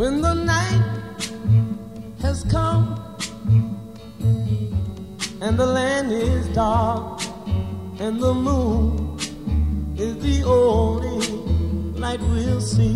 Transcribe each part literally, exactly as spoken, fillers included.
When the night has come and the land is dark and the moon is the only light we'll see.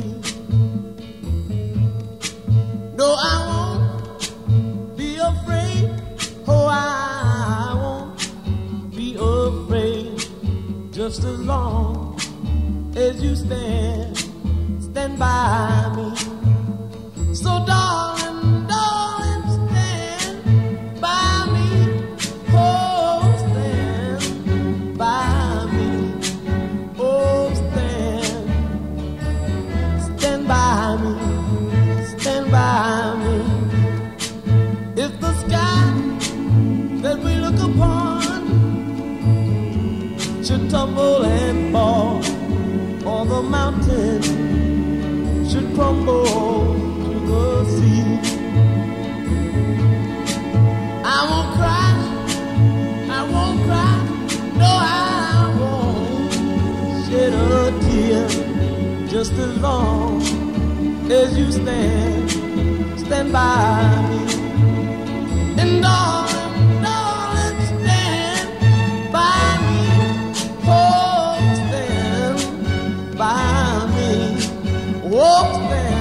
No, I won't be afraid. Oh, I won't be afraid. Just as long as you stand, stand by me. So darling, darling, stand by me. Oh, stand by me. Oh, stand, stand by me. Stand by me. If the sky that we look upon should tumble and fall, or the mountain should crumble to the sea, I won't cry, I won't cry, no, I won't shed a tear. Just as long as you stand, stand by me. And darling, darling, stand by me. Oh, stand by me. Oh, stand.